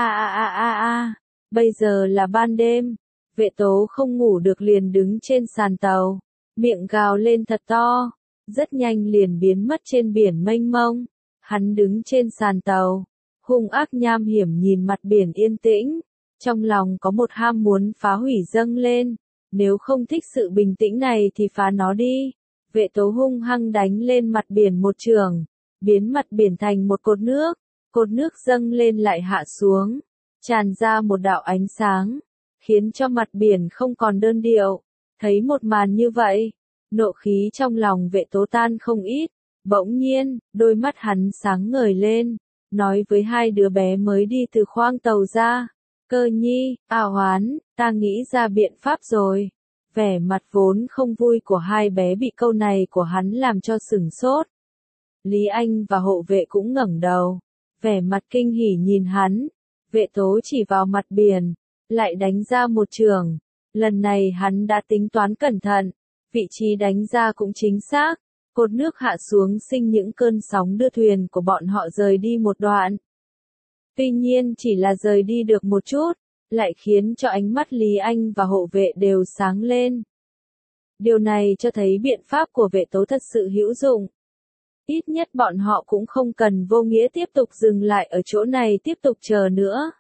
Bây giờ là ban đêm. Vệ tố không ngủ được liền đứng trên sàn tàu. Miệng gào lên thật to. Rất nhanh liền biến mất trên biển mênh mông. Hắn đứng trên sàn tàu. Hung ác nham hiểm nhìn mặt biển yên tĩnh. Trong lòng có một ham muốn phá hủy dâng lên. Nếu không thích sự bình tĩnh này thì phá nó đi. Vệ tố hung hăng đánh lên mặt biển một trường. Biến mặt biển thành một cột nước. Cột nước dâng lên lại hạ xuống. Tràn ra một đạo ánh sáng. Khiến cho mặt biển không còn đơn điệu. Thấy một màn như vậy. Nộ khí trong lòng vệ tố tan không ít. Bỗng nhiên, đôi mắt hắn sáng ngời lên. Nói với hai đứa bé mới đi từ khoang tàu ra. Cơ Nhi, Hoán, ta nghĩ ra biện pháp rồi. Vẻ mặt vốn không vui của hai bé bị câu này của hắn làm cho sửng sốt. Lý Anh và hộ vệ cũng ngẩng đầu. Vẻ mặt kinh hỉ nhìn hắn. Vệ tố chỉ vào mặt biển. Lại đánh ra một trường. Lần này hắn đã tính toán cẩn thận. Vị trí đánh ra cũng chính xác. Cột nước hạ xuống sinh những cơn sóng đưa thuyền của bọn họ rời đi một đoạn. Tuy nhiên chỉ là rời đi được một chút, lại khiến cho ánh mắt Lý Anh và hộ vệ đều sáng lên. Điều này cho thấy biện pháp của vệ tố thật sự hữu dụng. Ít nhất bọn họ cũng không cần vô nghĩa tiếp tục dừng lại ở chỗ này tiếp tục chờ nữa.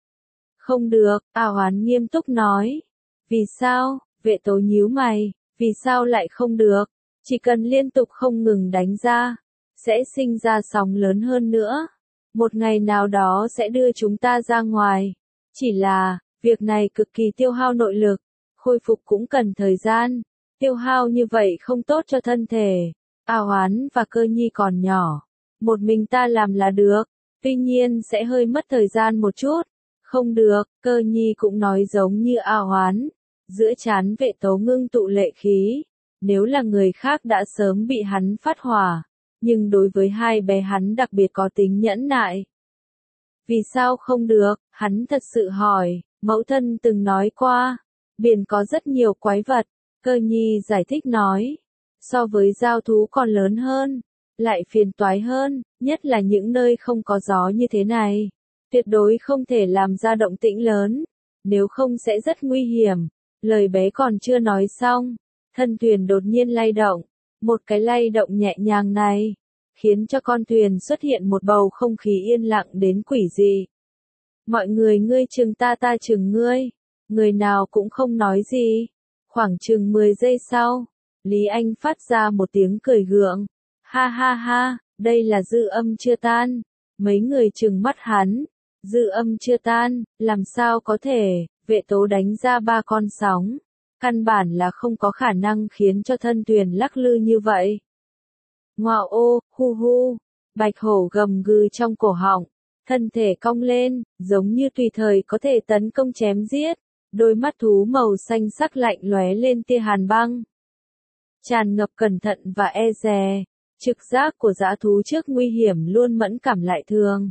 Không được, Hoán nghiêm túc nói. Vì sao? Vệ tố nhíu mày, vì sao lại không được? Chỉ cần liên tục không ngừng đánh ra, sẽ sinh ra sóng lớn hơn nữa. Một ngày nào đó sẽ đưa chúng ta ra ngoài. Chỉ là, việc này cực kỳ tiêu hao nội lực, khôi phục cũng cần thời gian. Tiêu hao như vậy không tốt cho thân thể. Hoán và Cơ Nhi còn nhỏ. Một mình ta làm là được. Tuy nhiên sẽ hơi mất thời gian một chút. Không được, Cơ Nhi cũng nói giống như Hoán. Giữa trán vệ tố ngưng tụ lệ khí. Nếu là người khác đã sớm bị hắn phát hỏa. Nhưng đối với hai bé hắn đặc biệt có tính nhẫn nại. Vì sao không được, hắn thật sự hỏi, mẫu thân từng nói qua. Biển có rất nhiều quái vật. Cơ Nhi giải thích nói. So với giao thú còn lớn hơn. Lại phiền toái hơn, nhất là những nơi không có gió như thế này. Tuyệt đối không thể làm ra động tĩnh lớn. Nếu không sẽ rất nguy hiểm. Lời bé còn chưa nói xong. Thân thuyền đột nhiên lay động. Một cái lay động nhẹ nhàng này. Khiến cho con thuyền xuất hiện một bầu không khí yên lặng đến quỷ dị. Mọi người ngươi chừng ta ta chừng ngươi. Người nào cũng không nói gì. Khoảng chừng 10 giây sau. Lý Anh phát ra một tiếng cười gượng. Ha ha ha, đây là dư âm chưa tan. Mấy người trừng mắt hắn. Dư âm chưa tan, làm sao có thể, vệ tố đánh ra 3 con sóng. Căn bản là không có khả năng khiến cho thân thuyền lắc lư như vậy. Ngoạo ô, hu hu, bạch hổ gầm gừ trong cổ họng, thân thể cong lên, giống như tùy thời có thể tấn công chém giết, đôi mắt thú màu xanh sắc lạnh lóe lên tia hàn băng. Tràn ngập cẩn thận và e dè, trực giác của dã thú trước nguy hiểm luôn mẫn cảm lại thường.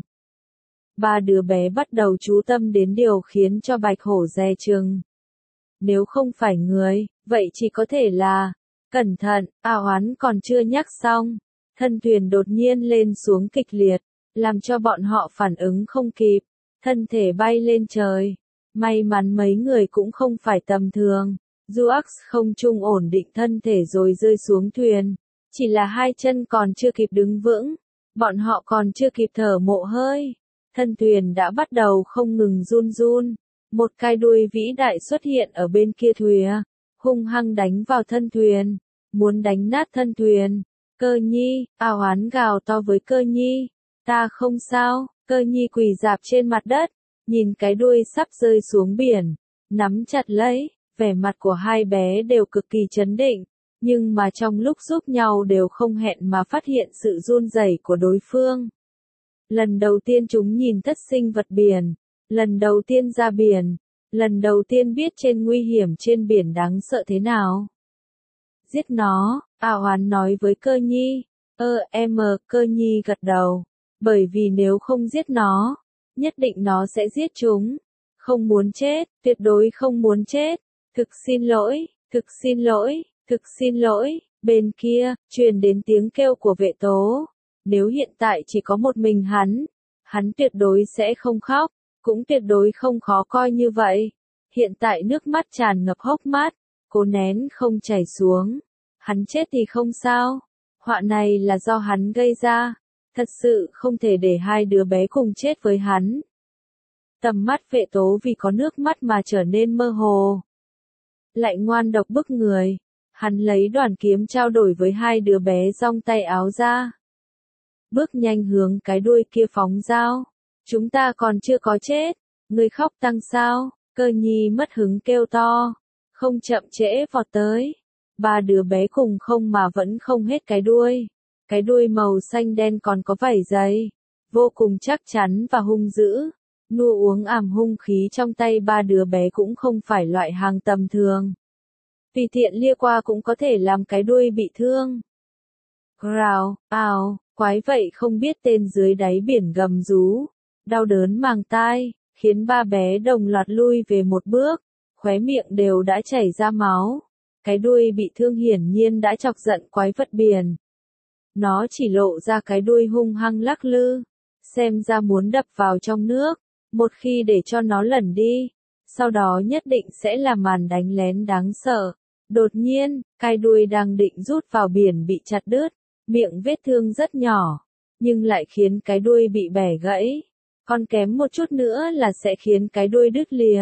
Ba đứa bé bắt đầu chú tâm đến điều khiến cho bạch hổ dè chừng. Nếu không phải người, vậy chỉ có thể là, cẩn thận, Hoán còn chưa nhắc xong. Thân thuyền đột nhiên lên xuống kịch liệt, làm cho bọn họ phản ứng không kịp, thân thể bay lên trời. May mắn mấy người cũng không phải tầm thường. Duax không trung ổn định thân thể rồi rơi xuống thuyền. Chỉ là hai chân còn chưa kịp đứng vững, bọn họ còn chưa kịp thở mộ hơi. Thân thuyền đã bắt đầu không ngừng run run. Một cái đuôi vĩ đại xuất hiện ở bên kia thuyền, hung hăng đánh vào thân thuyền, muốn đánh nát thân thuyền. Cơ Nhi, Hoán gào to với Cơ Nhi, ta không sao. Cơ Nhi quỳ rạp trên mặt đất, nhìn cái đuôi sắp rơi xuống biển, nắm chặt lấy, vẻ mặt của hai bé đều cực kỳ trấn định, nhưng mà trong lúc giúp nhau đều không hẹn mà phát hiện sự run rẩy của đối phương. Lần đầu tiên chúng nhìn thất sinh vật biển, lần đầu tiên ra biển, lần đầu tiên biết trên nguy hiểm trên biển đáng sợ thế nào. Giết nó, A Hoán nói với Cơ Nhi. Cơ Nhi gật đầu, bởi vì nếu không giết nó, nhất định nó sẽ giết chúng. Không muốn chết, tuyệt đối không muốn chết. Thực xin lỗi, thực xin lỗi, thực xin lỗi. Bên kia, truyền đến tiếng kêu của vệ tố. Nếu hiện tại chỉ có một mình hắn tuyệt đối sẽ không khóc, cũng tuyệt đối không khó coi như vậy. Hiện tại nước mắt tràn ngập hốc mắt, cố nén không chảy xuống. Hắn chết thì không sao, họa này là do hắn gây ra, thật sự không thể để hai đứa bé cùng chết với hắn. Tầm mắt vệ tố vì có nước mắt mà trở nên mơ hồ. Lại ngoan độc bức người, hắn lấy đoàn kiếm trao đổi với hai đứa bé giong tay áo ra. Bước nhanh hướng cái đuôi kia phóng dao. Chúng ta còn chưa có chết, người khóc tăng sao, Cơ Nhi mất hứng kêu to. Không chậm trễ vọt tới. Ba đứa bé cùng không mà vẫn không hết cái đuôi. Cái đuôi màu xanh đen còn có vảy dày, vô cùng chắc chắn và hung dữ. Nua uống ảm hung khí trong tay ba đứa bé cũng không phải loại hàng tầm thường. Tùy tiện lia qua cũng có thể làm cái đuôi bị thương. Grào, ào, quái vậy không biết tên dưới đáy biển gầm rú. Đau đớn màng tai, khiến ba bé đồng loạt lui về một bước, khóe miệng đều đã chảy ra máu. Cái đuôi bị thương hiển nhiên đã chọc giận quái vật biển. Nó chỉ lộ ra cái đuôi hung hăng lắc lư, xem ra muốn đập vào trong nước, một khi để cho nó lẩn đi, sau đó nhất định sẽ là màn đánh lén đáng sợ. Đột nhiên, cái đuôi đang định rút vào biển bị chặt đứt, miệng vết thương rất nhỏ, nhưng lại khiến cái đuôi bị bẻ gãy, còn kém một chút nữa là sẽ khiến cái đuôi đứt lìa.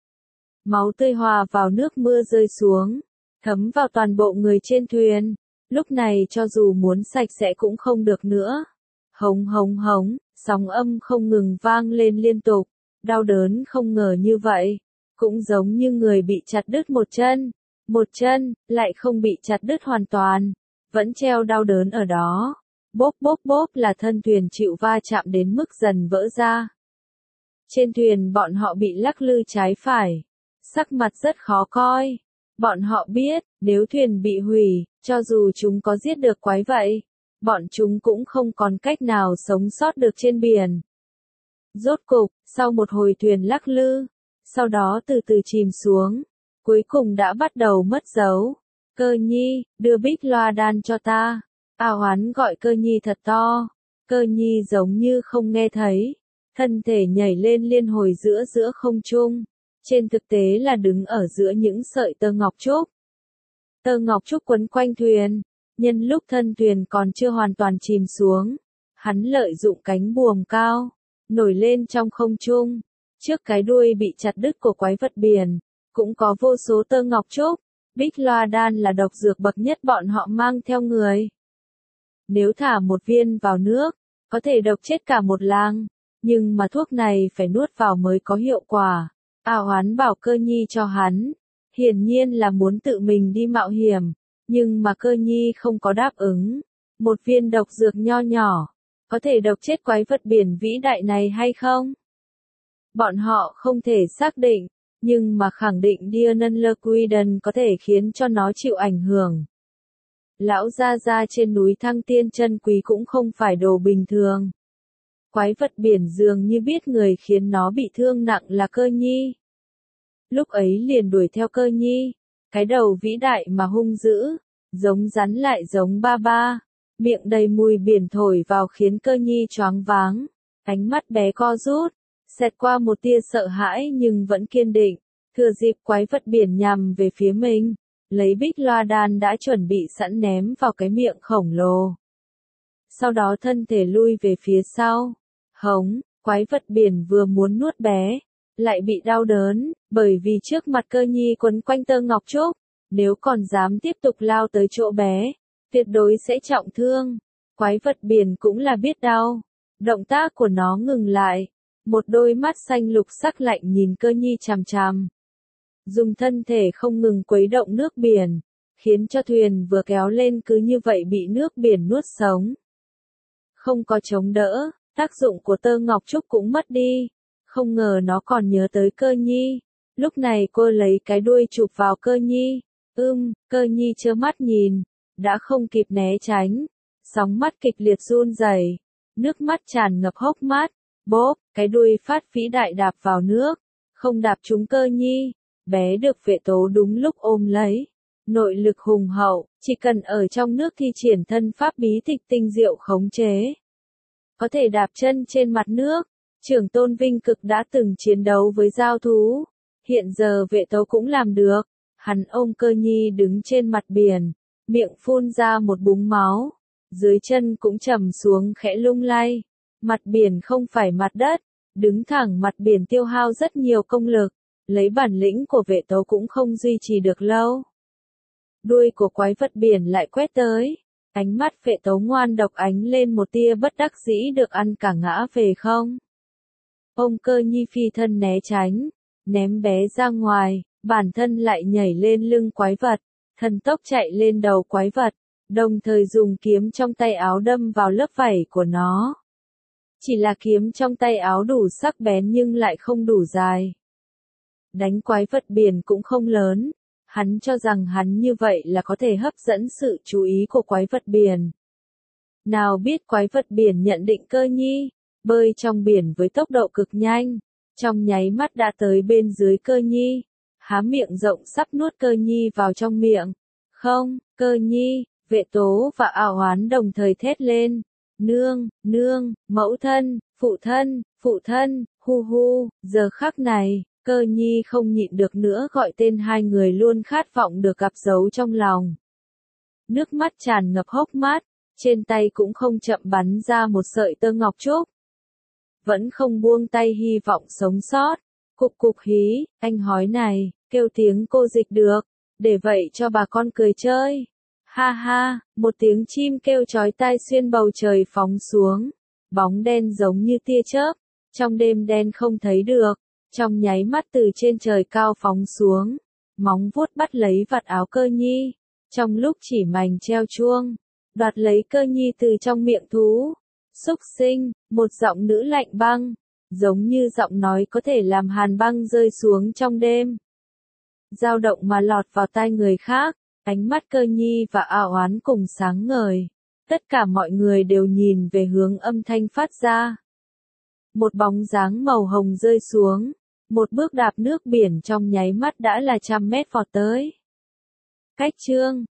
Máu tươi hòa vào nước mưa rơi xuống, thấm vào toàn bộ người trên thuyền. Lúc này cho dù muốn sạch sẽ cũng không được nữa. Hống hống hống, sóng âm không ngừng vang lên liên tục, đau đớn không ngờ như vậy, cũng giống như người bị chặt đứt một chân, lại không bị chặt đứt hoàn toàn, vẫn treo đau đớn ở đó. Bốp bốp bốp là thân thuyền chịu va chạm đến mức dần vỡ ra. Trên thuyền bọn họ bị lắc lư trái phải, sắc mặt rất khó coi. Bọn họ biết, nếu thuyền bị hủy, cho dù chúng có giết được quái vậy, bọn chúng cũng không còn cách nào sống sót được trên biển. Rốt cục, sau một hồi thuyền lắc lư, sau đó từ từ chìm xuống, cuối cùng đã bắt đầu mất dấu. Cơ Nhi, đưa bích loa đan cho ta. A Hoán gọi Cơ Nhi thật to. Cơ Nhi giống như không nghe thấy, thân thể nhảy lên liên hồi giữa không trung. Trên thực tế là đứng ở giữa những sợi tơ ngọc trúc. Tơ ngọc trúc quấn quanh thuyền, nhân lúc thân thuyền còn chưa hoàn toàn chìm xuống, hắn lợi dụng cánh buồm cao, nổi lên trong không trung. Trước cái đuôi bị chặt đứt của quái vật biển, cũng có vô số tơ ngọc trúc. Bích loa đan là độc dược bậc nhất bọn họ mang theo người. Nếu thả một viên vào nước, có thể độc chết cả một làng, nhưng mà thuốc này phải nuốt vào mới có hiệu quả. A Hoán bảo Cơ Nhi cho hắn, hiển nhiên là muốn tự mình đi mạo hiểm, nhưng mà Cơ Nhi không có đáp ứng. Một viên độc dược nho nhỏ, có thể độc chết quái vật biển vĩ đại này hay không? Bọn họ không thể xác định, nhưng mà khẳng định Dianelquiden có thể khiến cho nó chịu ảnh hưởng. Lão gia gia trên núi Thăng Tiên chân quý cũng không phải đồ bình thường. Quái vật biển dường như biết người khiến nó bị thương nặng là Cơ Nhi. Lúc ấy liền đuổi theo Cơ Nhi, cái đầu vĩ đại mà hung dữ, giống rắn lại giống ba ba, miệng đầy mùi biển thổi vào khiến Cơ Nhi choáng váng, ánh mắt bé co rút, xẹt qua một tia sợ hãi nhưng vẫn kiên định, thừa dịp quái vật biển nhằm về phía mình, lấy bích loa đan đã chuẩn bị sẵn ném vào cái miệng khổng lồ. Sau đó thân thể lui về phía sau. Hống, quái vật biển vừa muốn nuốt bé, lại bị đau đớn, bởi vì trước mặt Cơ Nhi quấn quanh tơ ngọc trúc, nếu còn dám tiếp tục lao tới chỗ bé, tuyệt đối sẽ trọng thương. Quái vật biển cũng là biết đau, động tác của nó ngừng lại, Một đôi mắt xanh lục sắc lạnh nhìn Cơ Nhi chằm chằm. Dùng thân thể không ngừng khuấy động nước biển, khiến cho thuyền vừa kéo lên cứ như vậy bị nước biển nuốt sống. Không có chống đỡ, tác dụng của tơ ngọc trúc cũng mất đi. Không ngờ nó còn nhớ tới Cơ Nhi. Lúc này cô lấy cái đuôi chụp vào Cơ Nhi. Cơ Nhi trơ mắt nhìn, đã không kịp né tránh. Sóng mắt kịch liệt run rẩy, nước mắt tràn ngập hốc mắt. Bốp, cái đuôi phát vĩ đại đạp vào nước, không đạp trúng Cơ Nhi. Bé được Vệ Tố đúng lúc ôm lấy. Nội lực hùng hậu, chỉ cần ở trong nước thi triển thân pháp bí tịch tinh diệu khống chế. Có thể đạp chân trên mặt nước. Trưởng tôn Vinh Cực đã từng chiến đấu với giao thú. Hiện giờ Vệ Tố cũng làm được. Hắn ôm Cơ Nhi đứng trên mặt biển, miệng phun ra một búng máu. Dưới chân cũng trầm xuống khẽ lung lay. Mặt biển không phải mặt đất. Đứng thẳng mặt biển tiêu hao rất nhiều công lực. Lấy bản lĩnh của Vệ Tố cũng không duy trì được lâu. Đuôi của quái vật biển lại quét tới. Ánh mắt Vệ Tố ngoan độc ánh lên một tia bất đắc dĩ được ăn cả ngã về không. Ông Cơ Nhi phi thân né tránh, ném bé ra ngoài, bản thân lại nhảy lên lưng quái vật, thần tốc chạy lên đầu quái vật, đồng thời dùng kiếm trong tay áo đâm vào lớp vảy của nó. Chỉ là kiếm trong tay áo đủ sắc bén nhưng lại không đủ dài. Đánh quái vật biển cũng không lớn. Hắn cho rằng hắn như vậy là có thể hấp dẫn sự chú ý của quái vật biển. Nào biết quái vật biển nhận định Cơ Nhi, bơi trong biển với tốc độ cực nhanh, trong nháy mắt đã tới bên dưới Cơ Nhi, há miệng rộng sắp nuốt Cơ Nhi vào trong miệng. Không, Cơ Nhi, Vệ Tố và Ảo Hoán đồng thời thét lên. Nương, mẫu thân, phụ thân, hu hu, giờ khắc này. Cơ Nhi không nhịn được nữa gọi tên hai người luôn khát vọng được gặp dấu trong lòng. Nước mắt tràn ngập hốc mắt, trên tay cũng không chậm bắn ra một sợi tơ ngọc trúc. Vẫn không buông tay hy vọng sống sót. Cục hí, anh hói này, kêu tiếng cô dịch được, để vậy cho bà con cười chơi. Ha ha, một tiếng chim kêu chói tai xuyên bầu trời phóng xuống. Bóng đen giống như tia chớp, trong đêm đen không thấy được. Trong nháy mắt từ trên trời cao phóng xuống, móng vuốt bắt lấy vạt áo Cơ Nhi, trong lúc chỉ mảnh treo chuông, đoạt lấy Cơ Nhi từ trong miệng thú. Xúc sinh, một giọng nữ lạnh băng, giống như giọng nói có thể làm hàn băng rơi xuống trong đêm. Dao động mà lọt vào tai người khác, ánh mắt Cơ Nhi và Ảo Hoán cùng sáng ngời. Tất cả mọi người đều nhìn về hướng âm thanh phát ra. Một bóng dáng màu hồng rơi xuống. Một bước đạp nước biển trong nháy mắt đã là trăm mét vọt tới. Cách chương